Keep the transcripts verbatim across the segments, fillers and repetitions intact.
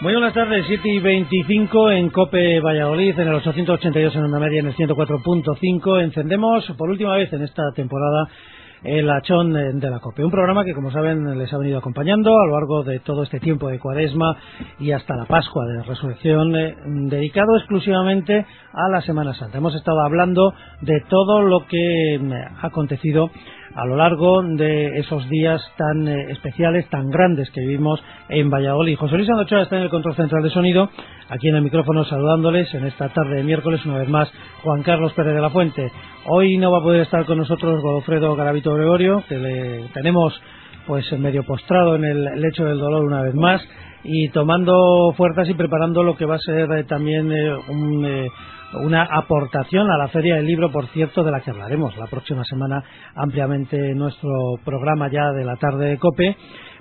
Muy buenas tardes, siete y veinticinco en COPE Valladolid, en el ochocientos ochenta y dos en onda media, en el ciento cuatro punto cinco. Encendemos por última vez en esta temporada el Achón de la COPE, un programa que, como saben, les ha venido acompañando a lo largo de todo este tiempo de Cuaresma y hasta la Pascua de Resurrección, eh, dedicado exclusivamente a la Semana Santa. Hemos estado hablando de todo lo que ha acontecido a lo largo de esos días tan eh, especiales, tan grandes que vivimos en Valladolid. José Luis Andochoa está en el control central de sonido, aquí en el micrófono saludándoles en esta tarde de miércoles, una vez más Juan Carlos Pérez de la Fuente. Hoy no va a poder estar con nosotros Godofredo Garavito Gregorio, que le tenemos pues medio postrado en el lecho del dolor una vez más, y tomando fuerzas y preparando lo que va a ser eh, también eh, un... Eh, una aportación a la Feria del Libro, por cierto, de la que hablaremos la próxima semana ampliamente en nuestro programa ya de la tarde de COPE,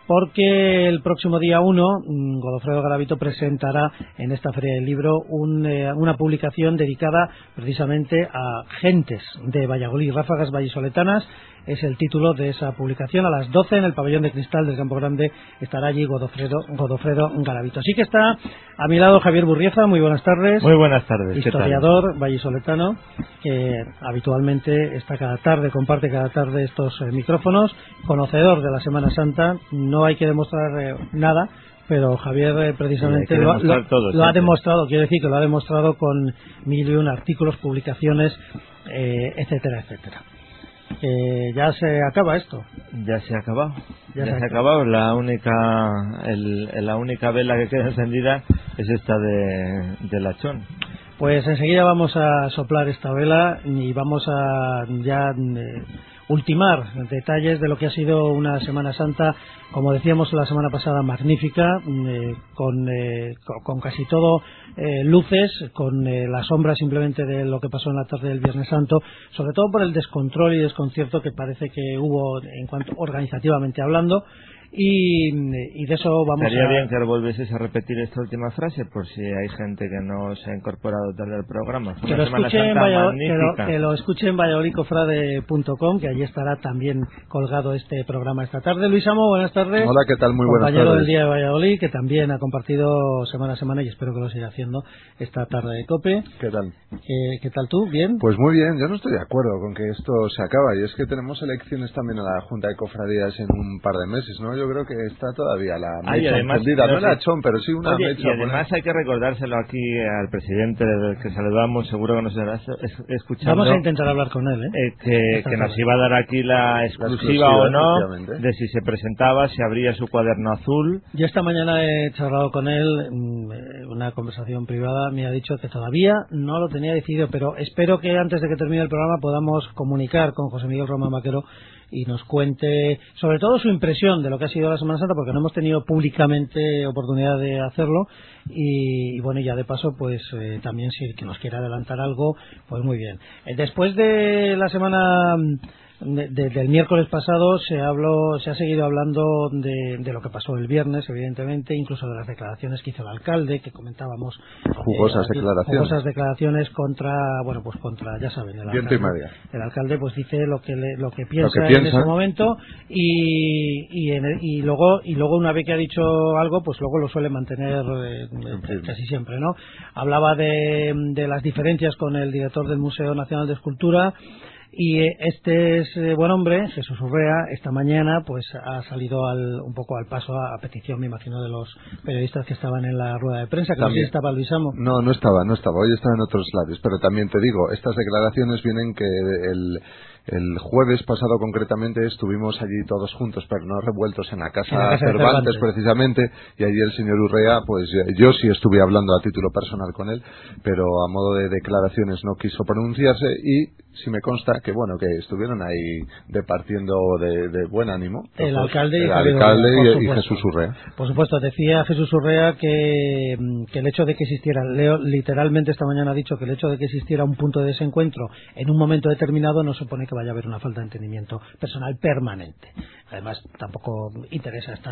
porque el próximo día uno Godofredo Garavito presentará en esta Feria del Libro un, eh, una publicación dedicada precisamente a gentes de Valladolid, ráfagas vallisoletanas. Es el título de esa publicación. A las doce en el pabellón de cristal del Campo Grande estará allí Godofredo, Godofredo Garavito. Así que está a mi lado Javier Burrieza. Muy buenas tardes. Muy buenas tardes. Historiador vallisoletano, que habitualmente está cada tarde, comparte cada tarde estos eh, micrófonos. Conocedor de la Semana Santa. No hay que demostrar eh, nada, pero Javier eh, precisamente lo, lo, todo, lo ha demostrado. Quiero decir que lo ha demostrado con mil y un artículos, publicaciones, eh, etcétera, etcétera. Eh, ya se acaba esto. Ya se ha acabado. Ya, ya se, se ha acabado. La única, el, la única vela que queda encendida es esta de del Achón. Pues enseguida vamos a soplar esta vela y vamos a ya eh, ultimar detalles de lo que ha sido una Semana Santa, como decíamos la semana pasada, magnífica, eh, con, eh, con, con casi todo eh, luces, con eh, la sombra simplemente de lo que pasó en la tarde del Viernes Santo, sobre todo por el descontrol y desconcierto que parece que hubo en cuanto organizativamente hablando. Y, y de eso vamos Sería a... bien que volvieses a repetir esta última frase por si hay gente que no se ha incorporado tarde al programa. Que lo, escuche en Valladolid, que, lo, que lo escuche en valladolid cofrade punto com, que allí estará también colgado este programa esta tarde. Luis Amo, buenas tardes. Hola, ¿qué tal? Muy buenas tardes. Compañero del Día de Valladolid, que también ha compartido semana a semana y espero que lo siga haciendo esta tarde de COPE. ¿Qué tal? ¿Qué, qué tal tú? ¿Bien? Pues muy bien, yo no estoy de acuerdo con que esto se acaba, y es que tenemos elecciones también a la Junta de Cofradías en un par de meses, ¿no? Yo creo que está todavía la mecha además, encendida, no no sé, la achón, pero sí una oye, mecha. Y además hay que recordárselo aquí al presidente del que saludamos, seguro que nos estará escuchando. Vamos a intentar hablar con él, ¿eh? eh que, que nos iba a dar aquí la exclusiva, la exclusiva o no, de si se presentaba, si abría su cuaderno azul. Yo esta mañana he charlado con él, una conversación privada, me ha dicho que todavía no lo tenía decidido, pero espero que antes de que termine el programa podamos comunicar con José Miguel Román Vaquero y nos cuente sobre todo su impresión de lo que ha sido la Semana Santa, porque no hemos tenido públicamente oportunidad de hacerlo, y, y bueno, ya de paso pues eh, también si que nos quiera adelantar algo, pues muy bien. Eh, después de la semana de, de, del miércoles pasado se habló, se ha seguido hablando de, de lo que pasó el viernes, evidentemente, incluso de las declaraciones que hizo el alcalde, que comentábamos, jugosas eh, declaraciones jugosas declaraciones contra, bueno, pues contra, ya saben, el Viento alcalde, y María. el alcalde pues dice lo que le, lo que piensa, lo que piensa en ese momento, y y, en el, y luego y luego una vez que ha dicho algo, pues luego lo suele mantener eh, casi siempre, ¿no? Hablaba de, de las diferencias con el director del Museo Nacional de Escultura. Y este es eh, buen hombre, Jesús Urrea, esta mañana pues ha salido al, un poco al paso a, a petición, me imagino, de los periodistas que estaban en la rueda de prensa, que también no sé si estaba Luis Amo. No, no estaba, no estaba, hoy estaba en otros lados, pero también te digo, estas declaraciones vienen que el... El jueves pasado concretamente estuvimos allí todos juntos, pero no revueltos en la casa, en la casa Cervantes, Cervantes precisamente, y allí el señor Urrea, pues yo sí estuve hablando a título personal con él, pero a modo de declaraciones no quiso pronunciarse, y sí me consta que bueno, que estuvieron ahí departiendo de, de buen ánimo. El dos, alcalde, y, el alcalde Urrea, y, y Jesús Urrea. Por supuesto, decía Jesús Urrea que, que el hecho de que existiera, Leo literalmente esta mañana ha dicho que el hecho de que existiera un punto de desencuentro en un momento determinado no supone que vaya a haber una falta de entendimiento personal permanente. Además, tampoco interesa estar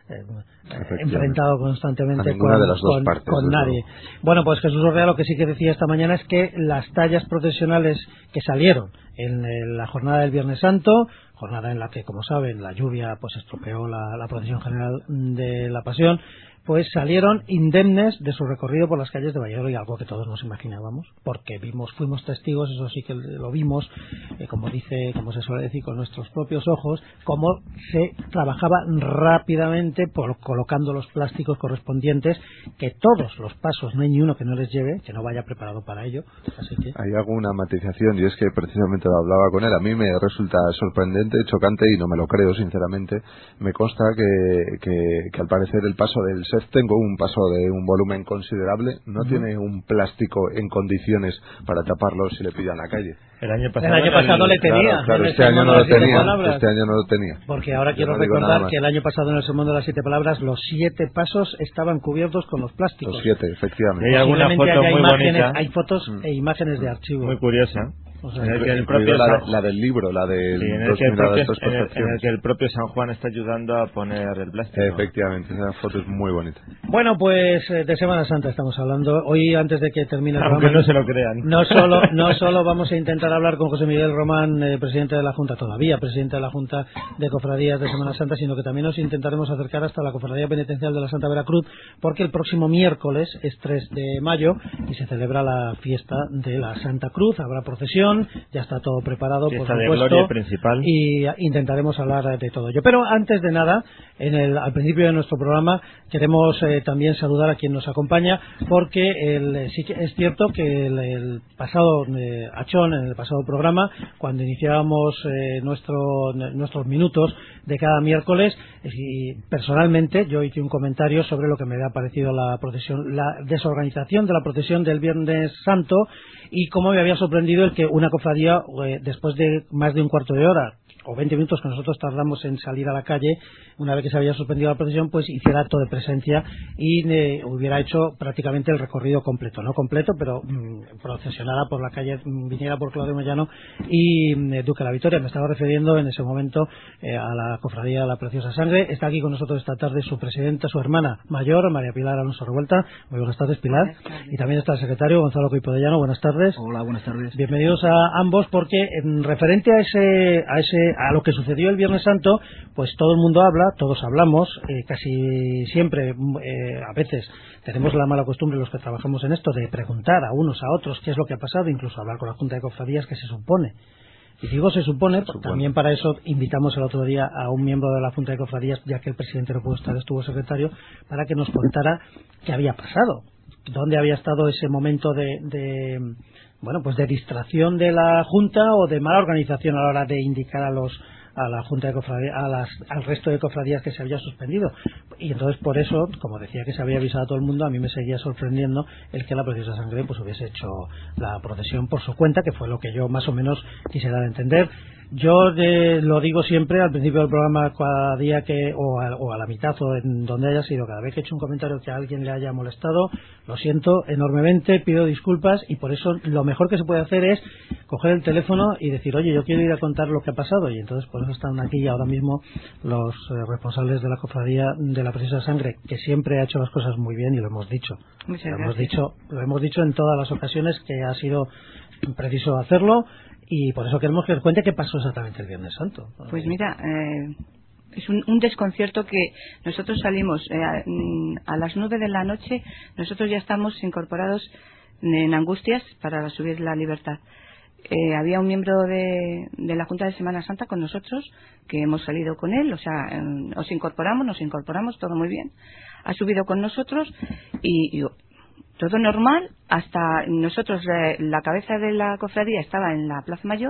eh, enfrentado constantemente con, de las dos con, partes, con nadie. Luego. Bueno, pues Jesús Urrea lo que sí que decía esta mañana es que las tallas procesionales que salieron en, en la jornada del Viernes Santo, jornada en la que, como saben, la lluvia pues estropeó la, la procesión general de la Pasión, pues salieron indemnes de su recorrido por las calles de Valladolid, algo que todos nos imaginábamos, porque vimos, fuimos testigos, eso sí que lo vimos, eh, como dice, como se suele decir, con nuestros propios ojos, cómo se trabajaba rápidamente por colocando los plásticos correspondientes, que todos los pasos, no hay ni uno que no les lleve, que no vaya preparado para ello. Así que hay alguna matización, y es que precisamente lo hablaba con él, a mí me resulta sorprendente, chocante, y no me lo creo sinceramente. Me consta que, que, que al parecer el paso del tengo un paso de un volumen considerable, no uh-huh. tiene un plástico en condiciones para taparlo si le pillan la calle. El año pasado, el año pasado el, le tenía. Claro, claro este año no lo tenía. Este año no lo tenía. Porque ahora Yo quiero no recordar que el año pasado en el sermón de las siete palabras los siete pasos estaban cubiertos con los plásticos. Los siete, efectivamente. Hay alguna foto muy imágenes, bonita. Hay fotos mm. e imágenes de archivo. Muy curiosa. O sea, en el que el propio la, San... la del libro, la del sí, en, el que el propio, en, el, en el que el propio San Juan está ayudando a poner el plástico. Efectivamente, esa foto es muy bonita. Bueno, pues de Semana Santa estamos hablando. Hoy, antes de que termine el Aunque programa, no se lo crean. No solo, no solo vamos a intentar hablar con José Miguel Román, eh, presidente de la Junta, todavía presidente de la Junta de Cofradías de Semana Santa, sino que también nos intentaremos acercar hasta la Cofradía Penitencial de la Santa Veracruz, porque el próximo miércoles es tres de mayo y se celebra la fiesta de la Santa Cruz. Habrá procesión, ya está todo preparado, fiesta por de supuesto, gloria principal, y intentaremos hablar de todo ello. Pero antes de nada, en el, al principio de nuestro programa queremos eh, también saludar a quien nos acompaña, porque el, sí que es cierto que el, el pasado eh, Achón, en el pasado programa, cuando iniciábamos eh, nuestro, nuestros minutos de cada miércoles, y personalmente yo hice un comentario sobre lo que me había parecido la procesión, la desorganización de la procesión del Viernes Santo, y cómo me había sorprendido el que una cofradía, eh, después de más de un cuarto de hora o veinte minutos que nosotros tardamos en salir a la calle, una vez que se había suspendido la procesión, pues hiciera acto de presencia y eh, hubiera hecho prácticamente el recorrido completo, no completo, pero mmm, procesionara por la calle, mmm, viniera por Claudio Moyano y eh, Duque de la Victoria. Me estaba refiriendo en ese momento eh, a la cofradía de la Preciosa Sangre. Está aquí con nosotros esta tarde su presidenta, su hermana mayor, María Pilar Alonso Revuelta. Muy buenas tardes, Pilar. Buenas tardes. Y también está el secretario, Gonzalo Coipodellano. Buenas tardes. Hola, buenas tardes. Bienvenidos a ambos, porque en referente a ese, a ese, a lo que sucedió el Viernes Santo, pues todo el mundo habla, todos hablamos, eh, casi siempre, eh, a veces tenemos la mala costumbre los que trabajamos en esto de preguntar a unos a otros qué es lo que ha pasado, incluso hablar con la Junta de Cofradías, que se supone. Y digo se supone, porque también para eso invitamos el otro día a un miembro de la Junta de Cofradías, ya que el presidente no pudo estar, estuvo secretario, para que nos contara qué había pasado, dónde había estado ese momento de, de bueno, pues de distracción de la Junta o de mala organización a la hora de indicar a los a la Junta de Cofradías, a las, al resto de cofradías que se había suspendido. Y entonces por eso, como decía que se había avisado a todo el mundo, a mí me seguía sorprendiendo el que la Preciosa Sangre pues hubiese hecho la procesión por su cuenta, que fue lo que yo más o menos quise dar a entender. Yo eh, lo digo siempre al principio del programa, cada día que o a, o a la mitad o en donde haya sido, cada vez que he hecho un comentario que a alguien le haya molestado, lo siento enormemente, pido disculpas, y por eso lo mejor que se puede hacer es coger el teléfono y decir, oye, yo quiero ir a contar lo que ha pasado, y entonces por eso están aquí ahora mismo los eh, responsables de la cofradía de la Preciosa Sangre, que siempre ha hecho las cosas muy bien, y lo hemos dicho. Muchas lo gracias. hemos dicho, lo hemos dicho en todas las ocasiones que ha sido preciso hacerlo. Y por eso queremos que nos cuente qué pasó exactamente el Viernes Santo. Pues mira, eh, es un, un desconcierto que nosotros salimos eh, a, a las nueve de la noche, nosotros ya estamos incorporados en Angustias para subir la Libertad. Eh, había un miembro de, de la Junta de Semana Santa con nosotros, que hemos salido con él, o sea, eh, nos incorporamos, nos incorporamos, todo muy bien. Ha subido con nosotros y... y todo normal, hasta nosotros, eh, la cabeza de la cofradía estaba en la Plaza Mayor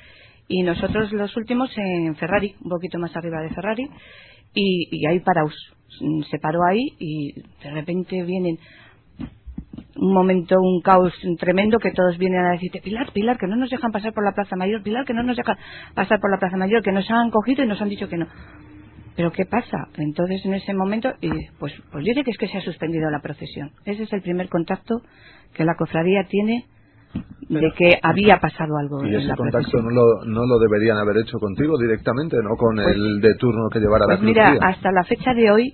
y nosotros los últimos en Ferrari, un poquito más arriba de Ferrari, y, y ahí paraos. Se paró ahí y de repente vienen un momento, un caos tremendo, que todos vienen a decirte, Pilar, Pilar, que no nos dejan pasar por la Plaza Mayor, Pilar, que no nos dejan pasar por la Plaza Mayor, que nos han cogido y nos han dicho que no. ¿Pero qué pasa? Entonces, en ese momento, y pues, pues dice que es que se ha suspendido la procesión. Ese es el primer contacto que la cofradía tiene de que había pasado algo. ¿Y en ese la contacto procesión. no lo, no lo deberían haber hecho contigo directamente, no con Pues, el de turno que llevara pues la cruz mira, guía? hasta la fecha de hoy,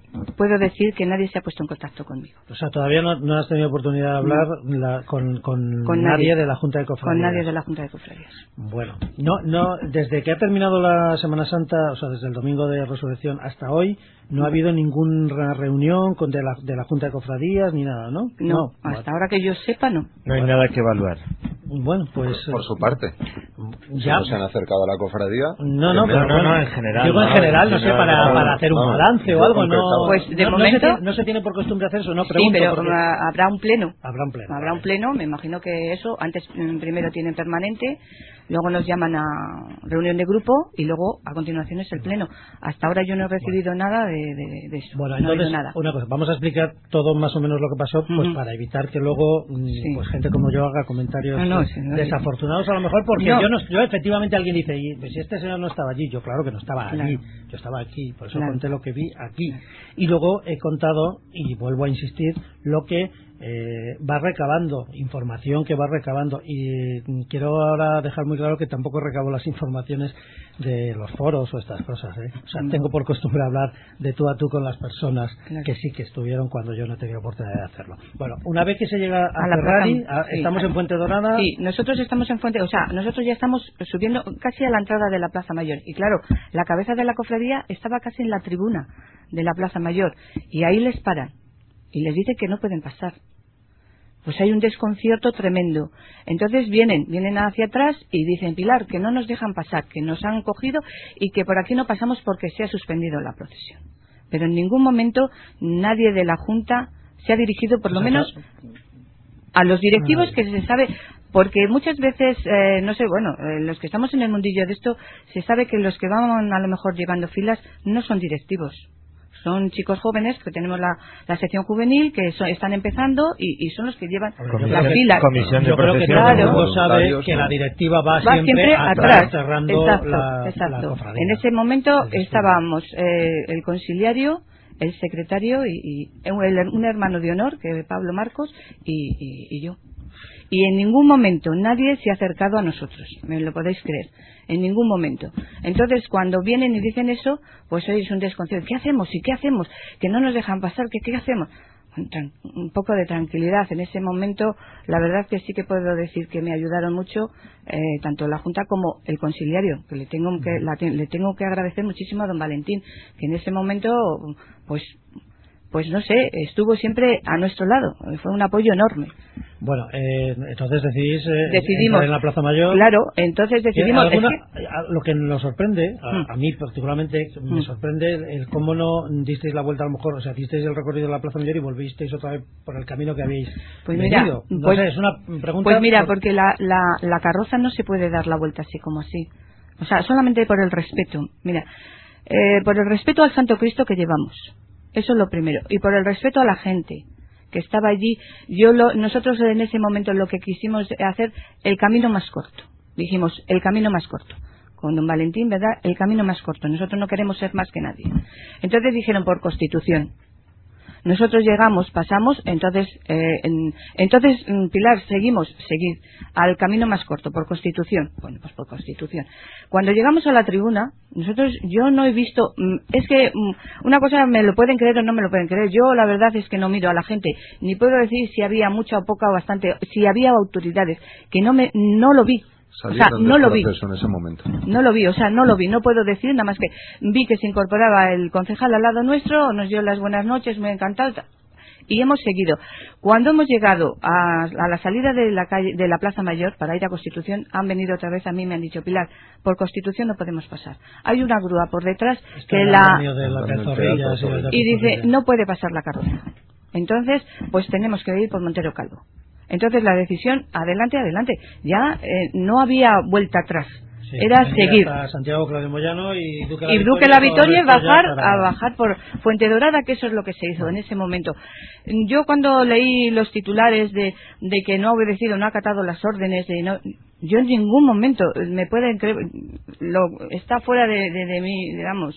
puedo decir que nadie se ha puesto en contacto conmigo. O sea, todavía no, no has tenido oportunidad de hablar no. la, con, con, con nadie, nadie de la Junta de Cofradías. Con nadie de la Junta de Cofradías. Bueno, no, no, desde que ha terminado la Semana Santa, o sea, desde el domingo de Resurrección hasta hoy, no ha habido ninguna reunión con de la, de la Junta de Cofradías ni nada, ¿no? No, no hasta bueno. ahora que yo sepa, no. No hay nada que evaluar. Bueno, pues... Por, por su parte. Ya. ¿No se han acercado a la cofradía? No, no, pero no, no, no, en general. Digo en no, general, no sé, para, no, para hacer un no, balance o algo, no... Pues de no, momento... No se, tiene, no se tiene por costumbre hacer eso, no, pregunto. Sí, pero porque... habrá un pleno. Habrá un pleno. Habrá un pleno, me imagino que eso, antes primero tienen permanente, luego nos llaman a reunión de grupo y luego a continuación es el pleno. Hasta ahora yo no he recibido bueno. nada de, de, de eso. Bueno, no entonces, nada. una cosa, vamos a explicar todo más o menos lo que pasó, pues uh-huh. para evitar que luego sí. pues gente como yo haga comentarios no, no, sí, no, desafortunados a lo mejor, porque no. yo no, yo efectivamente alguien dice, y pues si este señor no estaba allí, yo claro que no estaba claro. allí, yo estaba aquí, por eso claro. conté lo que vi aquí. Y luego he contado, y vuelvo a insistir, lo que Eh, va recabando, información que va recabando, y quiero ahora dejar muy claro que tampoco recabo las informaciones de los foros o estas cosas, ¿eh? O sea, tengo por costumbre hablar de tú a tú con las personas claro. que sí que estuvieron cuando yo no tenía oportunidad de hacerlo. Bueno, una vez que se llega a, a la Ferrari, plaza, a, sí, estamos en Fuente Dorada. Sí, nosotros estamos en Fuente, o sea, nosotros ya estamos subiendo casi a la entrada de la Plaza Mayor, y claro, la cabeza de la cofradía estaba casi en la tribuna de la Plaza Mayor, y ahí les paran y les dicen que no pueden pasar. Pues hay un desconcierto tremendo. Entonces vienen, vienen hacia atrás y dicen, Pilar, que no nos dejan pasar, que nos han cogido y que por aquí no pasamos porque se ha suspendido la procesión. Pero en ningún momento nadie de la Junta se ha dirigido, por lo menos, a los directivos que se sabe... Porque muchas veces, eh, no sé, bueno, eh, los que estamos en el mundillo de esto, se sabe que los que van a lo mejor llevando filas no son directivos. Son chicos jóvenes que tenemos la, la sección juvenil que son, están empezando y, y son los que llevan comisión, las filas. Comisión de Yo creo que todo el mundo sabe que la directiva va, va siempre, siempre atrás, cerrando exacto, la, exacto. la cofradía. En ese momento estábamos eh, el conciliario, el secretario y, y el, un hermano de honor, que es Pablo Marcos, y, y, y yo. Y en ningún momento nadie se ha acercado a nosotros, me lo podéis creer, en ningún momento. Entonces, cuando vienen y dicen eso, pues hoy es un desconcierto. ¿Qué hacemos? ¿Y qué hacemos? Que no nos dejan pasar, ¿qué, qué hacemos? Un poco de tranquilidad. En ese momento, la verdad que sí que puedo decir que me ayudaron mucho, eh, tanto la Junta como el conciliario, que le tengo que, la, le tengo que agradecer muchísimo a don Valentín, que en ese momento, pues... pues no sé, estuvo siempre a nuestro lado, fue un apoyo enorme. Bueno, eh, entonces decidís eh, decidimos en la Plaza Mayor. Claro, entonces decidimos... Alguna, es que... Lo que nos sorprende, a, mm. a mí particularmente, mm. me sorprende el, el cómo no disteis la vuelta a lo mejor, o sea, hicisteis el recorrido de la Plaza Mayor y volvisteis otra vez por el camino que habéis pues venido. Mira, no pues, sé, es una pregunta... Pues mira, por... porque la, la, la carroza no se puede dar la vuelta así como así. O sea, solamente por el respeto. Mira, eh, por el respeto al Santo Cristo que llevamos. Eso es lo primero. Y por el respeto a la gente que estaba allí, yo lo, nosotros en ese momento lo que quisimos hacer, el camino más corto. Dijimos, el camino más corto. Con don Valentín, ¿verdad? El camino más corto. Nosotros no queremos ser más que nadie. Entonces dijeron, por Constitución. Nosotros llegamos, pasamos, entonces, eh, en, entonces Pilar, seguimos, seguir al camino más corto, por Constitución. Bueno, pues por Constitución. Cuando llegamos a la tribuna, nosotros, yo no he visto, es que una cosa me lo pueden creer o no me lo pueden creer. Yo la verdad es que no miro a la gente, ni puedo decir si había mucha o poca o bastante, si había autoridades, que no me, no lo vi. O sea, no lo vi. En ese momento. No lo vi, o sea, no lo vi, no puedo decir nada más que vi que se incorporaba el concejal al lado nuestro, nos dio las buenas noches, me ha encantado y hemos seguido. Cuando hemos llegado a, a la salida de la calle, de la Plaza Mayor para ir a Constitución, han venido otra vez a mí y me han dicho, Pilar, por Constitución no podemos pasar. Hay una grúa por detrás Esto que la, la y dice, no puede pasar la carroza. Entonces, pues tenemos que ir por Montero Calvo. Entonces la decisión, adelante, adelante. Ya eh, no había vuelta atrás. Sí, era seguir. Santiago Claudio Moyano y Duque la y Victoria, Duque la Victoria bajar para... a bajar por Fuente Dorada, que eso es lo que se hizo bueno. en ese momento. Yo cuando leí los titulares de, de que no ha obedecido, no ha acatado las órdenes, de no, Yo en ningún momento me pueden creer, lo, está fuera de, de, de mí, digamos,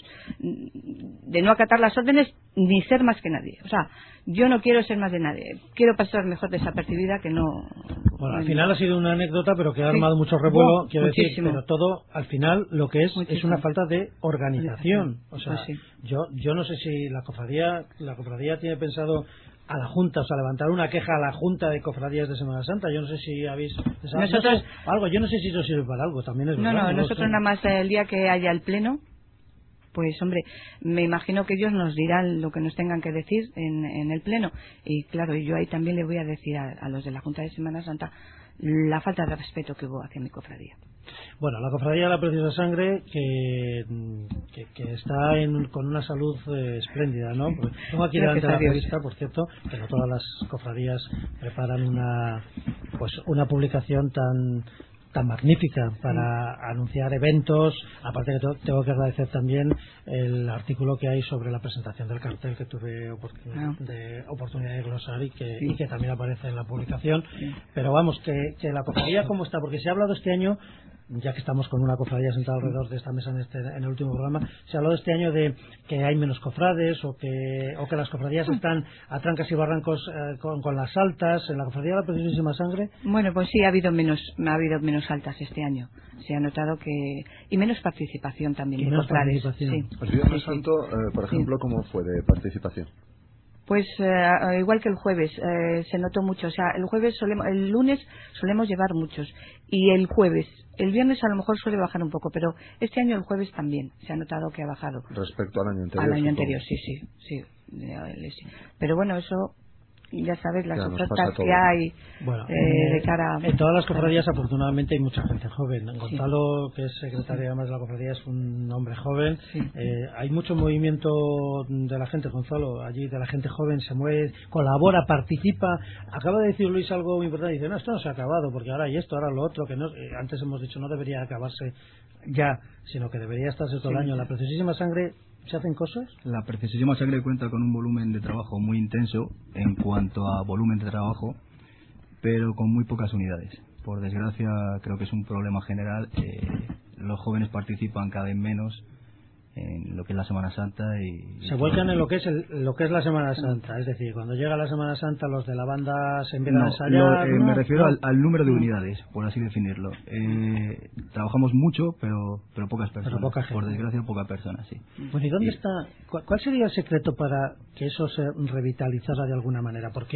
de no acatar las órdenes ni ser más que nadie. O sea, yo no quiero ser más de nadie. Quiero pasar mejor desapercibida que no. Bueno, al final ha sido una anécdota, pero que ha sí. armado mucho revuelo, Oh, quiero muchísimo. decir, pero todo, al final, lo que es Muchísimo. es una falta de organización. O sea, Pues sí. yo yo no sé si la cofradía, la cofradía tiene pensado a la Junta, o sea, levantar una queja a la Junta de Cofradías de Semana Santa. Yo no sé si habéis pensado Nosotros, no sé, algo. Yo no sé si eso sirve para algo. También es no, verdad, no, no nosotros nada más el día que haya el pleno, pues hombre, me imagino que ellos nos dirán lo que nos tengan que decir en, en el pleno. Y claro, yo ahí también le voy a decir a, a los de la Junta de Semana Santa la falta de respeto que hubo hacia mi cofradía. Bueno, la Cofradía de la Preciosa Sangre, que, que, que está en, con una salud eh, espléndida, ¿no? Porque tengo aquí delante la revista, por cierto, que no todas las cofradías preparan una, pues, una publicación tan tan magnífica para mm. anunciar eventos. Aparte que to- tengo que agradecer también el artículo que hay sobre la presentación del cartel, que tuve oportunidad, ah. de, oportunidad de glosar y que, sí. y que también aparece en la publicación. Sí. Pero vamos, que, que la cofradía cómo está, porque se ha hablado este año, ya que estamos con una cofradía sentada alrededor de esta mesa en, este, en el último programa, se ha hablado este año de que hay menos cofrades o que, o que las cofradías están a trancas y barrancos eh, con, con las altas. En la Cofradía de la Preciosísima Sangre, bueno, pues sí, ha habido menos ha habido menos altas este año. Se ha notado que... y menos participación también y de menos cofrades. participación. Sí. El Viernes sí, Santo, sí. eh, por ejemplo, sí. ¿Cómo fue de participación? Pues eh, igual que el jueves, eh, se notó mucho. O sea, el jueves solemos, el lunes solemos llevar muchos. Y el jueves, el viernes a lo mejor suele bajar un poco, pero este año el jueves también se ha notado que ha bajado. Respecto al año anterior. Al año supongo. anterior, sí, sí, sí. Pero bueno, eso... ya sabes las ofertas que hay bueno, eh, de cara en todas las cofradías afortunadamente hay mucha gente joven. Gonzalo, sí. que es secretario además de la cofradía, es un hombre joven. Sí. Eh, hay mucho movimiento de la gente, Gonzalo, allí de la gente joven, se mueve, colabora, participa. Acaba de decir Luis algo muy importante, dice, no, esto no se ha acabado, porque ahora hay esto, ahora lo otro, que no, eh, antes hemos dicho no debería acabarse ya, sino que debería estarse todo sí, el año. Sí. La Preciosísima Sangre, ¿se hacen cosas? La Preciosísima Sangre cuenta con un volumen de trabajo muy intenso en cuanto a volumen de trabajo, pero con muy pocas unidades. Por desgracia, creo que es un problema general. Eh, los jóvenes participan cada vez menos en lo que es la Semana Santa y se vuelcan en lo que es el, lo que es la Semana Santa, es decir, cuando llega la Semana Santa los de la banda se empiezan no, a ensayar. Lo, eh, no, me refiero no. al, al número de unidades, por así definirlo. Eh, trabajamos mucho, pero pero pocas personas. Pero poca gente. Por desgracia, pocas personas, sí. Bueno, ¿y dónde y, está? Cuál, ¿Cuál sería el secreto para que eso se revitalizara de alguna manera? Porque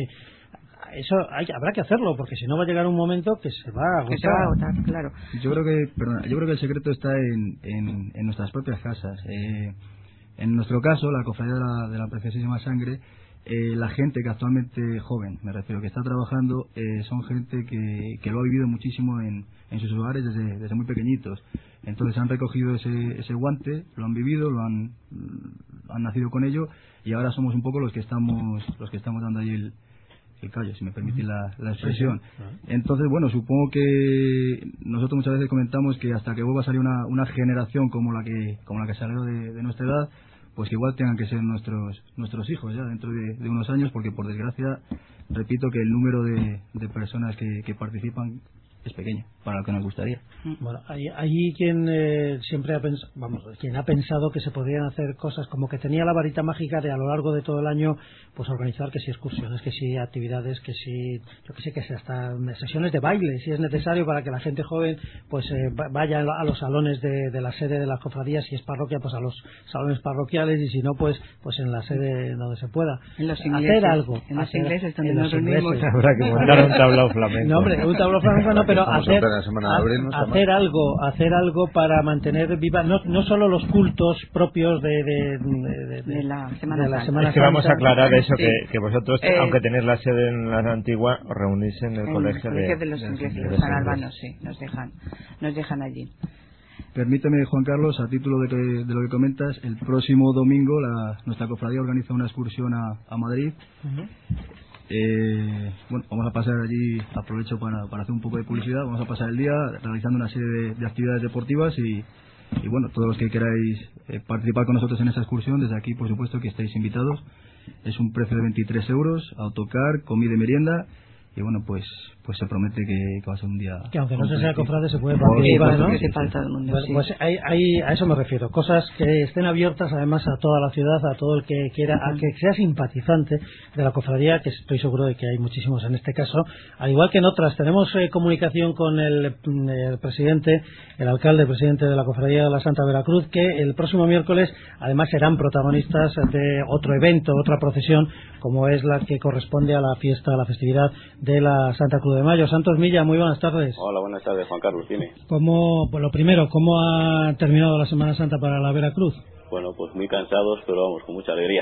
eso hay, habrá que hacerlo, porque si no va a llegar un momento que se va a agotar. Que se va a agotar, claro. Yo creo que, perdona, yo creo que el secreto está en, en, en nuestras propias casas. Eh, en nuestro caso, la Cofradía de la, de la Preciosísima Sangre, eh, la gente que actualmente joven, me refiero, que está trabajando, eh, son gente que, que lo ha vivido muchísimo en, en sus hogares desde, desde muy pequeñitos. Entonces han recogido ese, ese guante, lo han vivido, lo han, han nacido con ello, y ahora somos un poco los que estamos, los que estamos dando ahí el el callo, si me permite la, la expresión. Sí, sí. Entonces, bueno, supongo que nosotros muchas veces comentamos que hasta que vuelva a salir una, una generación como la que como la que salió de, de nuestra edad, pues que igual tengan que ser nuestros nuestros hijos ya dentro de, de unos años, porque por desgracia, repito que el número de, de personas que, que participan es pequeño para lo que nos gustaría. Bueno, hay, hay quien eh, siempre ha pensado, vamos, quien ha pensado que se podrían hacer cosas como que tenía la varita mágica de a lo largo de todo el año, pues organizar que si excursiones, que si actividades, que si, yo que sé, que si hasta sesiones de baile, si es necesario para que la gente joven pues eh, vaya a los salones de, de la sede de las cofradías, si es parroquia, pues a los salones parroquiales, y si no, pues pues en la sede donde se pueda. En los ingleses, hacer algo. En los hacer, ingleses donde en nos reunimos. Habrá que montar un tablao flamenco. No, hombre, un tablao flamenco no, pero hacer, abril, no hacer algo, hacer algo para mantener viva no, no solo los cultos propios de, de, de, de, de la Semana de la Santa. Semana es que vamos a aclarar eso, sí. que, que vosotros, eh, aunque tenéis la sede en la antigua, os reunís en el en colegio, el colegio de, de los de, ingleses, de los los San Albanos, sí, nos dejan, nos dejan allí. Permíteme, Juan Carlos, a título de, que, de lo que comentas, el próximo domingo la, nuestra cofradía organiza una excursión a, a Madrid. Uh-huh. Eh, bueno, vamos a pasar allí, aprovecho para, para hacer un poco de publicidad, vamos a pasar el día realizando una serie de, de actividades deportivas y, y bueno, todos los que queráis eh, participar con nosotros en esa excursión, desde aquí por supuesto que estáis invitados. Es un precio de veintitrés euros, autocar, comida y merienda, y bueno, pues pues se promete que, que va a ser un día... Que aunque no se sea cofrade se puede Sí, participar, ¿no? que para todo el mundo, Bueno, sí. pues hay, hay- a eso me refiero, cosas que estén abiertas además a toda la ciudad, a todo el que quiera, a que sea simpatizante de la cofradía, que estoy seguro de que hay muchísimos en este caso, al igual que en otras. Tenemos eh, comunicación con el, el presidente, el alcalde, presidente de la cofradía de la Santa Veracruz, que el próximo miércoles además serán protagonistas de otro evento, otra procesión, como es la que corresponde a la fiesta, a la festividad de la Santa Cruz de Mayo. Santos Milla, muy buenas tardes. Hola, buenas tardes, Juan Carlos, dime. ¿Cómo, pues lo primero, ¿cómo ha terminado la Semana Santa para la Veracruz? Bueno, pues muy cansados, pero vamos, con mucha alegría.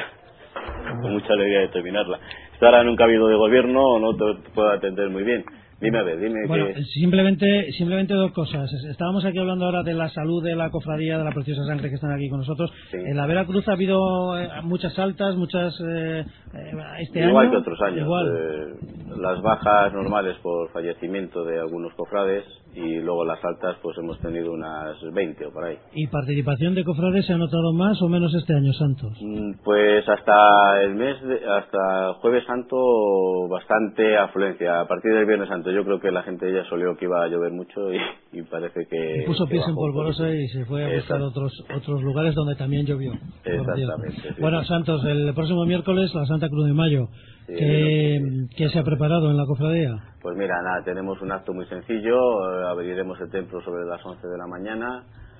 Con mucha alegría de terminarla. Esta hora nunca ha habido de gobierno, no te puedo atender muy bien. Dime a ver, dime Bueno, que... simplemente, simplemente dos cosas. Estábamos aquí hablando ahora de la salud de la cofradía, de la Preciosa Sangre que están aquí con nosotros. Sí. En la Veracruz ha habido eh, muchas altas, muchas eh, eh, este Igual año. que otros años. Igual. Eh, las bajas normales por fallecimiento de algunos cofrades y luego las altas pues hemos tenido unas veinte o por ahí. ¿Y participación de cofrades se ha notado más o menos este año, Santos? Mm, Pues hasta el mes, de, hasta el Jueves Santo, bastante afluencia. A partir del Viernes Santo yo creo que la gente ya solió que iba a llover mucho y, y parece que... Y puso que pies en bajó un polvorosa poquito. y se fue a buscar Exacto. otros otros lugares donde también llovió. por Exactamente, cierto. sí, Bueno, sí. Santos, el próximo miércoles la Santa Cruz de Mayo. Sí, ¿Qué, sí. qué se ha preparado en la cofradía? Pues mira, nada, tenemos un acto muy sencillo, eh, abriremos el templo sobre las once de la mañana,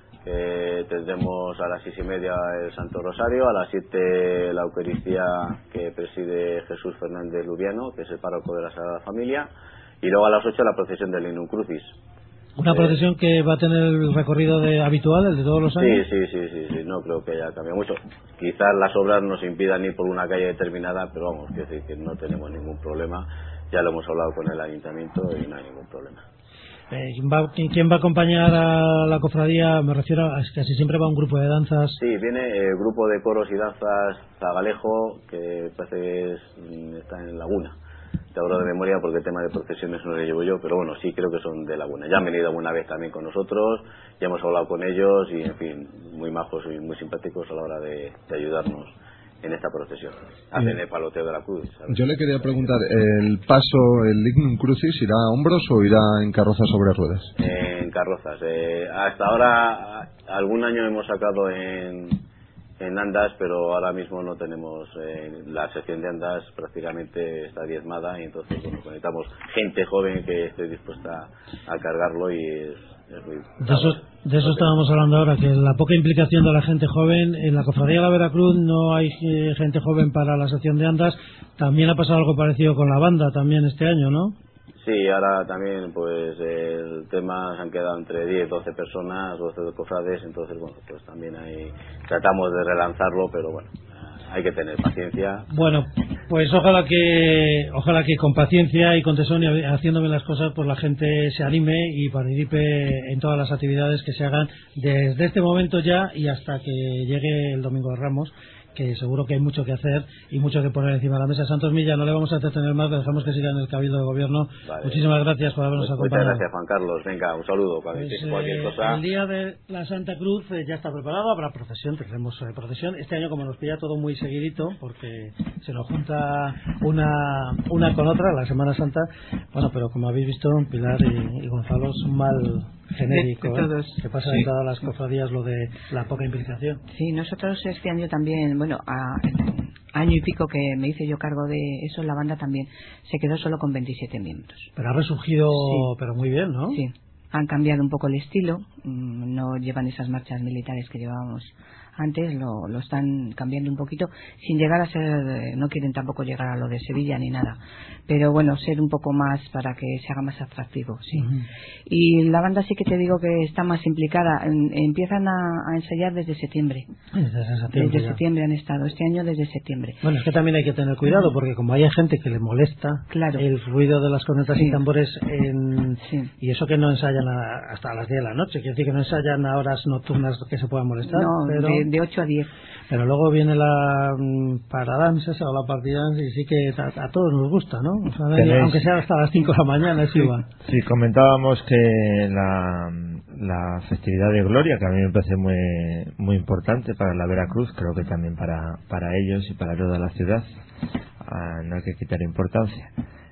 eh, tendremos a las seis y media el Santo Rosario, a las siete la Eucaristía que preside Jesús Fernández Lubiano, que es el párroco de la Sagrada Familia, y luego a las ocho la procesión del Linum Crucis. ¿Una Eh, procesión que va a tener el recorrido de habitual, el de todos los Sí, años? sí, sí, sí, sí, no creo que haya cambiado mucho. Quizás las obras nos impidan ir por una calle determinada, pero vamos, quiero decir que no tenemos ningún problema. Ya lo hemos hablado con el ayuntamiento y no hay ningún problema. Eh, ¿quién, va, quién- quién va a acompañar a la cofradía? Me refiero a que casi siempre va un grupo de danzas. Sí, viene el grupo de coros y danzas Zagalejo, que parece que es, mm, está en Laguna. Te hablo de memoria porque el tema de procesiones no lo llevo yo, pero bueno, sí creo que son de Laguna. Ya han venido alguna vez también con nosotros, ya hemos hablado con ellos y, en fin, muy majos y muy simpáticos a la hora de, de ayudarnos en esta procesión. Hacen el paloteo de la cruz, ¿sabes? Yo le quería preguntar, ¿el paso, el Lignum Crucis, irá a hombros o irá en carroza sobre ruedas? En carrozas. Eh, hasta ahora, a- algún año hemos sacado en, en andas, pero ahora mismo no tenemos. Eh, la sección de andas prácticamente está diezmada y entonces bueno, necesitamos gente joven que esté dispuesta a cargarlo y es, es muy... De eso, de eso estábamos hablando ahora, que la poca implicación de la gente joven. En la cofradía de la Veracruz no hay eh, gente joven para la sección de andas. También ha pasado algo parecido con la banda también este año, ¿no? Sí, ahora también pues el tema se han quedado entre diez, doce personas, doce cofrades, entonces bueno, pues también ahí tratamos de relanzarlo, pero bueno, hay que tener paciencia. Bueno, pues ojalá que ojalá que con paciencia y con tesón y haciendo bien las cosas, pues la gente se anime y participe en todas las actividades que se hagan desde este momento ya y hasta que llegue el Domingo de Ramos, que seguro que hay mucho que hacer y mucho que poner encima de la mesa. Santos Milla, no le vamos a entretener más, le dejamos que siga en el Cabildo de Gobierno. Vale. Muchísimas gracias por habernos Pues, acompañado. muchas gracias, Juan Carlos. Venga, un saludo. Cuando Pues, necesites cualquier eh, cosa. el día de la Santa Cruz eh, ya está preparado, habrá procesión, tendremos eh, procesión. Este año, como nos pilla todo muy seguidito, porque se nos junta una una con otra, la Semana Santa, bueno, pero como habéis visto, Pilar y, y Gonzalo, es un mal genérico, De- de ¿eh? todos. que pasa Sí. en todas las cofradías lo de la poca implicación. Sí, nosotros este año también, bueno, a, año y pico que me hice yo cargo de eso, la banda también se quedó solo con veintisiete miembros. Pero ha resurgido, Sí. pero muy bien, ¿no? Sí, han cambiado un poco el estilo, mm, no llevan esas marchas militares que llevábamos antes, lo, lo están cambiando un poquito, sin llegar a ser, eh, no quieren tampoco llegar a lo de Sevilla ni nada, pero bueno, ser un poco más para que se haga más atractivo, sí. Ujú. Y la banda sí que te digo que está más implicada, en- empiezan a, a ensayar desde septiembre, Esa sensación desde ya. septiembre han estado, este año desde septiembre. Bueno, es que también hay que tener cuidado, porque como hay gente que le molesta Claro. el ruido de las cornetas Sí. y tambores, en, Sí. y eso que no ensayan a- hasta las diez de la noche, quiere decir que no ensayan a horas nocturnas que se puedan molestar, No, pero, de, de ocho a diez. pero luego viene la mm, paradance esa o la partidance y sí que a, a todos nos gusta, ¿no? O sea, Tenéis- aunque sea hasta las cinco de la mañana, es igual. Sí, comentábamos que la, la festividad de Gloria, que a mí me parece muy, muy importante para la Veracruz, creo que también para, para ellos y para toda la ciudad, ah, no hay que quitar importancia.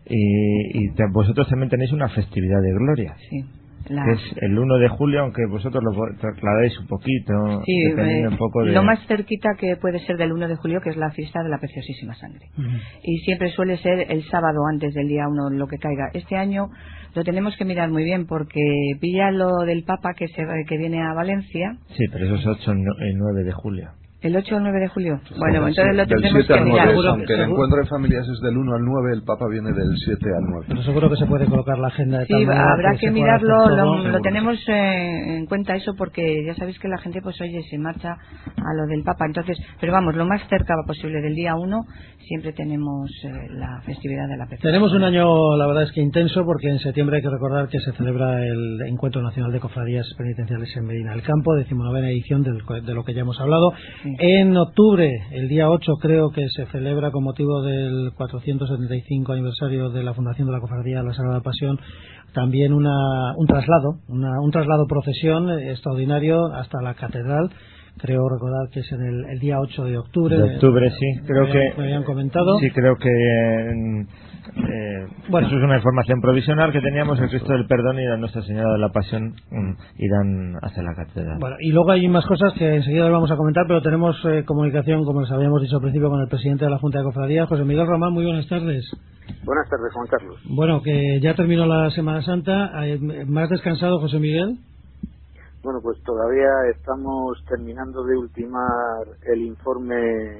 y, y te, vosotros también tenéis una festividad de gloria. Sí. La... que es el uno de julio, aunque vosotros lo trasladáis un poquito, sí, dependiendo eh, un poco de... lo más cerquita que puede ser del uno de julio, que es la fiesta de la Preciosísima Sangre. Uh-huh. Y siempre suele ser el sábado antes del día uno, lo que caiga. Este año lo tenemos que mirar muy bien, porque pilla lo del Papa que, se, que viene a Valencia. Sí, pero eso es ocho y nueve de julio. ¿El ocho o nueve de julio? Sí, bueno, sí, entonces lo tendremos que mirar. Seguro, aunque el encuentro de familias es del uno al nueve, el Papa viene del siete al nueve. Pero seguro que se puede colocar la agenda de sí, tal manera habrá que, que mirarlo, lo, lo tenemos eh, en cuenta eso, porque ya sabéis que la gente, pues oye, se marcha a lo del Papa. Entonces, pero vamos, lo más cerca posible del día uno, siempre tenemos eh, la festividad de la Preciosísima. Tenemos un año, la verdad es que intenso, porque en septiembre hay que recordar que se celebra el Encuentro Nacional de Cofradías Penitenciales en Medina del Campo, decimonovena edición del, de lo que ya hemos hablado. Sí. En octubre, el día ocho, creo que se celebra con motivo del cuatrocientos setenta y cinco aniversario de la fundación de la Cofradía de la Sagrada Pasión, también una, un traslado, una, un traslado procesión extraordinario hasta la catedral. Creo recordar que es en el, el día ocho de octubre. De octubre, sí. Creo me que habían, me habían comentado. Sí, creo que eh, eh, bueno, eso es una información provisional que teníamos. El Cristo del Perdón y la Nuestra Señora de la Pasión um, irán hacia la catedral. Bueno, y luego hay más cosas que enseguida vamos a comentar, pero tenemos eh, comunicación, como les habíamos dicho al principio, con el presidente de la Junta de Cofradías, José Miguel Román. Muy buenas tardes. Buenas tardes, Juan Carlos. Bueno, que ya terminó la Semana Santa. ¿Más descansado, José Miguel? Bueno, pues todavía estamos terminando de ultimar el informe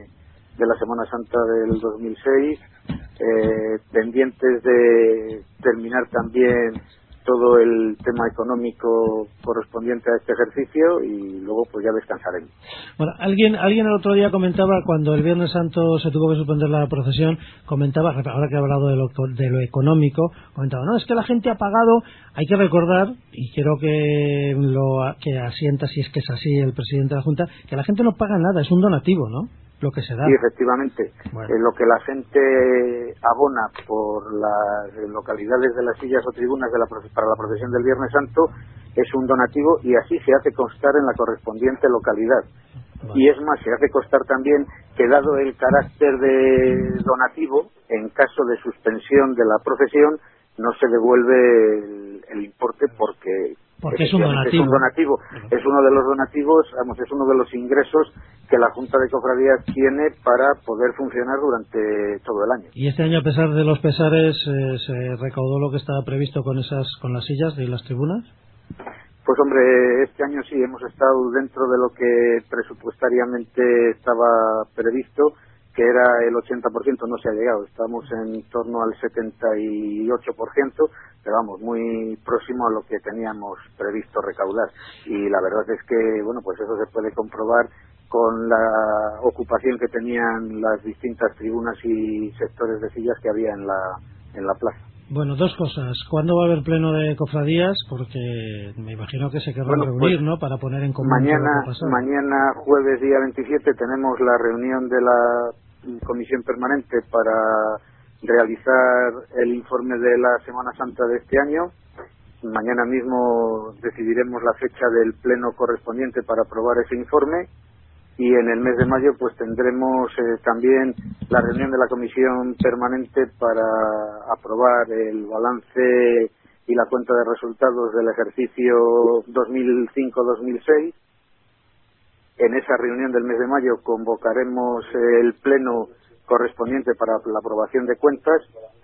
de la Semana Santa del dos mil seis, eh, pendientes de terminar también todo el tema económico correspondiente a este ejercicio y luego pues ya descansaremos. Bueno, alguien alguien el otro día comentaba, cuando el Viernes Santo se tuvo que suspender la procesión, comentaba, ahora que ha hablado de lo, de lo económico, comentaba, no, es que la gente ha pagado. Hay que recordar, y quiero que lo que asienta, si es que es así el presidente de la Junta, que la gente no paga nada, es un donativo, ¿no? Lo que se da. Sí, efectivamente. Bueno. Eh, lo que la gente abona por las localidades de las sillas o tribunas de la, para la procesión del Viernes Santo es un donativo, y así se hace constar en la correspondiente localidad. Bueno. Y es más, se hace constar también que, dado el carácter de donativo, en caso de suspensión de la procesión, no se devuelve el, el importe porque... Porque es un donativo. Es un donativo. Es uno de los donativos, vamos, es uno de los ingresos que la Junta de Cofradías tiene para poder funcionar durante todo el año. Y este año, a pesar de los pesares, eh, ¿se recaudó lo que estaba previsto con esas, con las sillas y las tribunas? Pues hombre, este año sí hemos estado dentro de lo que presupuestariamente estaba previsto, que era el ochenta por ciento, no se ha llegado, estamos en torno al setenta y ocho por ciento, pero vamos, muy próximo a lo que teníamos previsto recaudar. Y la verdad es que, bueno, pues eso se puede comprobar con la ocupación que tenían las distintas tribunas y sectores de sillas que había en la, en la plaza. Bueno, dos cosas. ¿Cuándo va a haber pleno de cofradías? Porque me imagino que se querrán bueno, reunir, pues, ¿no? Para poner en común mañana, lo que ha pasado. Mañana, jueves día veintisiete, tenemos la reunión de la comisión permanente para realizar el informe de la Semana Santa de este año. Mañana mismo decidiremos la fecha del pleno correspondiente para aprobar ese informe. Y en el mes de mayo pues tendremos eh, también la reunión de la comisión permanente para aprobar el balance y la cuenta de resultados del ejercicio dos mil cinco dos mil seis. En esa reunión del mes de mayo convocaremos el pleno correspondiente para la aprobación de cuentas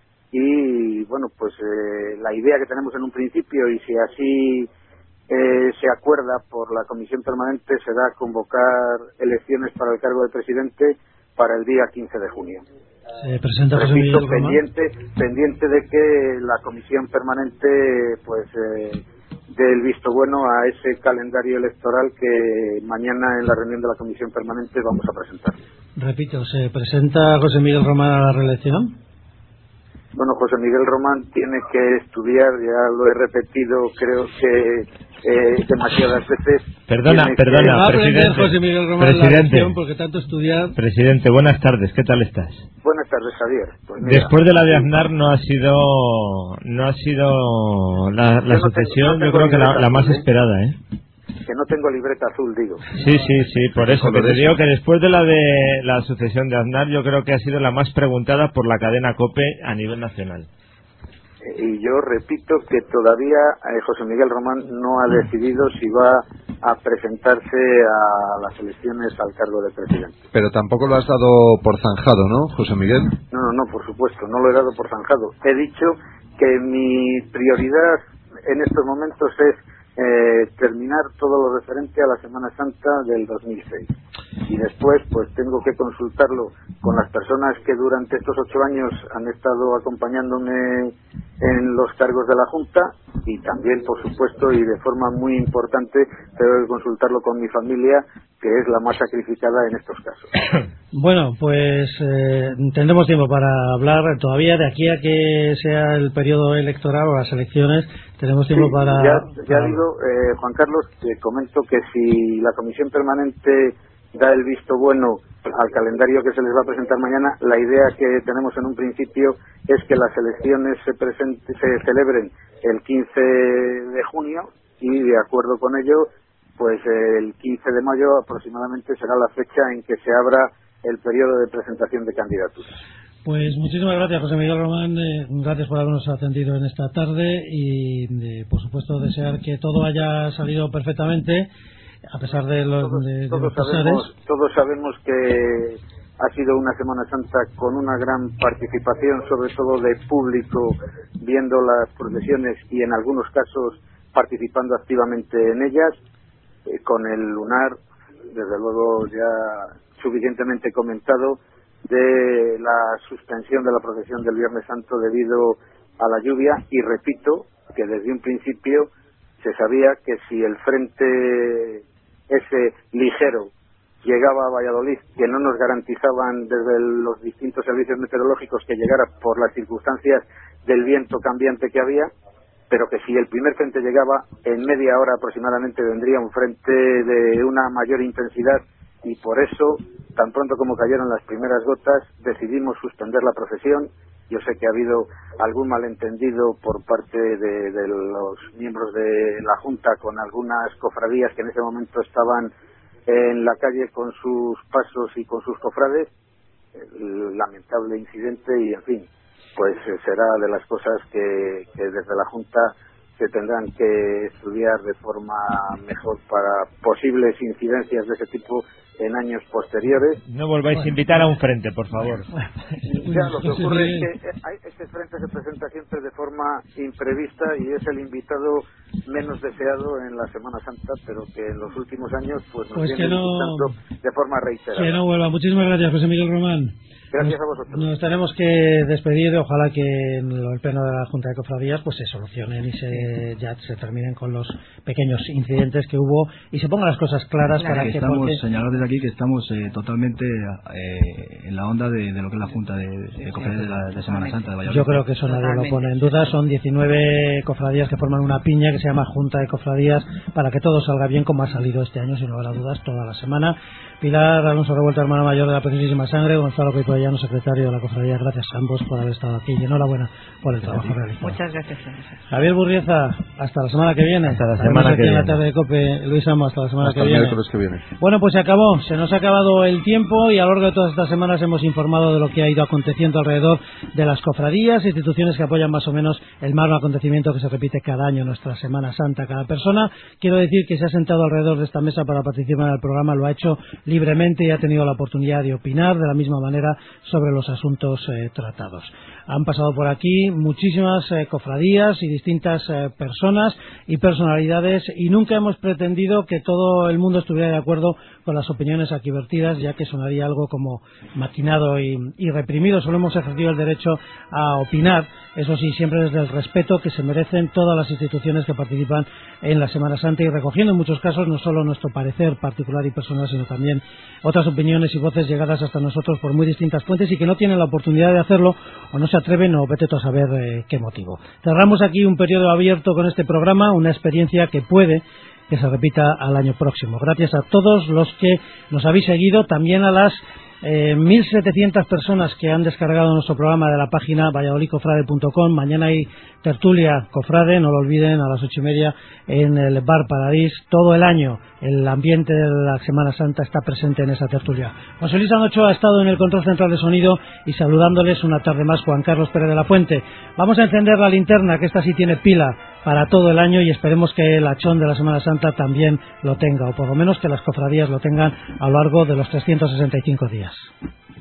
y bueno, pues eh, la idea que tenemos en un principio, y si así Eh, se acuerda por la comisión permanente, será convocar elecciones para el cargo de presidente para el día quince de junio. Se presenta José Repito, Miguel pendiente, pendiente de que la comisión permanente pues eh, dé el visto bueno a ese calendario electoral que mañana en la reunión de la comisión permanente vamos a presentar. Repito, ¿se presenta José Miguel Román a la reelección? Bueno, José Miguel Román tiene que estudiar, ya lo he repetido, creo que eh, demasiadas veces. Perdona, perdona, que... presidente. José Miguel Román Presidente, la porque tanto estudiar. Presidente, buenas tardes, ¿qué tal estás? Buenas tardes, Javier. Pues mira, después de la de Aznar no ha sido, no ha sido la, la yo sucesión, no tengo, no yo creo que la, la más esperada, ¿eh? Que no tengo libreta azul, digo. Sí, sí, sí, por eso, que te digo que después de la de la sucesión de Aznar, yo creo que ha sido la más preguntada por la cadena COPE a nivel nacional. y yo repito que todavía eh, José Miguel Román no ha decidido si va a presentarse a las elecciones al cargo de presidente. Pero tampoco lo has dado por zanjado, ¿no, José Miguel? No, no, no, por supuesto, no lo he dado por zanjado. He dicho que mi prioridad en estos momentos es eh, terminar todo lo referente a la Semana Santa del dos mil seis. Y después, pues tengo que consultarlo con las personas que durante estos ocho años han estado acompañándome en los cargos de la Junta, y también, por supuesto, y de forma muy importante, tengo que consultarlo con mi familia, que es la más sacrificada en estos casos. Bueno, pues eh, tendremos tiempo para hablar todavía de aquí a que sea el periodo electoral o las elecciones. Tenemos tiempo sí, para... Ya, ya para... digo, eh, Juan Carlos, te comento que si la Comisión Permanente da el visto bueno al calendario que se les va a presentar mañana, la idea que tenemos en un principio es que las elecciones se, presente, se celebren el quince de junio y, de acuerdo con ello, pues el quince de mayo aproximadamente será la fecha en que se abra el periodo de presentación de candidaturas. Pues muchísimas gracias, José Miguel Román, eh, gracias por habernos atendido en esta tarde y, eh, por supuesto, desear que todo haya salido perfectamente, a pesar de los, todos, de, de todos los pesares. Sabemos, todos sabemos que ha sido una Semana Santa con una gran participación, sobre todo de público, viendo las procesiones y en algunos casos participando activamente en ellas, eh, con el lunar, desde luego ya suficientemente comentado, de la suspensión de la procesión del Viernes Santo debido a la lluvia, y repito que desde un principio se sabía que si el frente ese ligero llegaba a Valladolid, que no nos garantizaban desde los distintos servicios meteorológicos que llegara por las circunstancias del viento cambiante que había, pero que si el primer frente llegaba, en media hora aproximadamente vendría un frente de una mayor intensidad, y por eso, tan pronto como cayeron las primeras gotas, decidimos suspender la procesión. Yo sé que ha habido algún malentendido por parte de, de los miembros de la Junta con algunas cofradías que en ese momento estaban en la calle con sus pasos y con sus cofrades. El lamentable incidente, y en fin, pues será de las cosas que, que desde la Junta se tendrán que estudiar de forma mejor para posibles incidencias de ese tipo en años posteriores. No volváis a invitar a un frente, por favor. Ya, lo que ocurre es que este frente se presenta siempre de forma imprevista y es el invitado menos deseado en la Semana Santa, pero que en los últimos años pues nos pues viene no, visitando de forma reiterada. Que no vuelva. Muchísimas gracias, José Miguel Román. Gracias nos, a vosotros. Nos tenemos que despedir. Ojalá que en el pleno de la Junta de Cofradías pues se solucionen y se ya se terminen con los pequeños incidentes que hubo y se pongan las cosas claras. Claro, para que que estamos porque... señalar desde aquí que estamos eh, totalmente eh, en la onda de, de lo que es la Junta de, de Cofradías de, la, de Semana Santa de Valladolid. Yo creo que eso nadie lo pone en duda. Son diecinueve cofradías que forman una piña que se llama Junta de Cofradías, para que todo salga bien, como ha salido este año, sin lugar a dudas, toda la semana. Pilar Alonso Revuelta, hermana mayor de la Preciosísima Sangre, Gonzalo Coipollano, secretario de la cofradía, gracias a ambos por haber estado aquí y enhorabuena por el trabajo realizado. Muchas gracias. Javier Burrieza, hasta la semana que viene. Hasta la semana que viene. En la viene. tarde de COPE, Luis Amo, hasta la semana Hasta que el viene. miércoles que viene. Bueno, pues se acabó, se nos ha acabado el tiempo y a lo largo de todas estas semanas hemos informado de lo que ha ido aconteciendo alrededor de las cofradías, instituciones que apoyan más o menos el magno acontecimiento que se repite cada año, nuestra Semana Santa. Cada persona, quiero decir, que se ha sentado alrededor de esta mesa para participar en el programa lo ha hecho libremente y ha tenido la oportunidad de opinar de la misma manera sobre los asuntos eh, tratados. Han pasado por aquí muchísimas eh, cofradías y distintas eh, personas y personalidades, y nunca hemos pretendido que todo el mundo estuviera de acuerdo con las opiniones aquí vertidas, ya que sonaría algo como maquinado y, y reprimido. Solo hemos ejercido el derecho a opinar, eso sí, siempre desde el respeto que se merecen todas las instituciones que participan en la Semana Santa, y recogiendo en muchos casos no solo nuestro parecer particular y personal, sino también otras opiniones y voces llegadas hasta nosotros por muy distintas fuentes y que no tienen la oportunidad de hacerlo o no se atreven, o vete tú a saber eh, qué motivo. Cerramos aquí un periodo abierto con este programa, una experiencia que puede que se repita al año próximo. Gracias a todos los que nos habéis seguido, también a las eh, mil setecientas personas que han descargado nuestro programa de la página valladolid cofrade punto com. Mañana hay tertulia cofrade, no lo olviden, a las ocho y media en el Bar Paradís. Todo el año el ambiente de la Semana Santa está presente en esa tertulia. José Luis Anocho ha estado en el control central de sonido y saludándoles una tarde más Juan Carlos Pérez de la Fuente. Vamos a encender la linterna, que esta sí tiene pila para todo el año, y esperemos que el achón de la Semana Santa también lo tenga, o por lo menos que las cofradías lo tengan a lo largo de los trescientos sesenta y cinco días.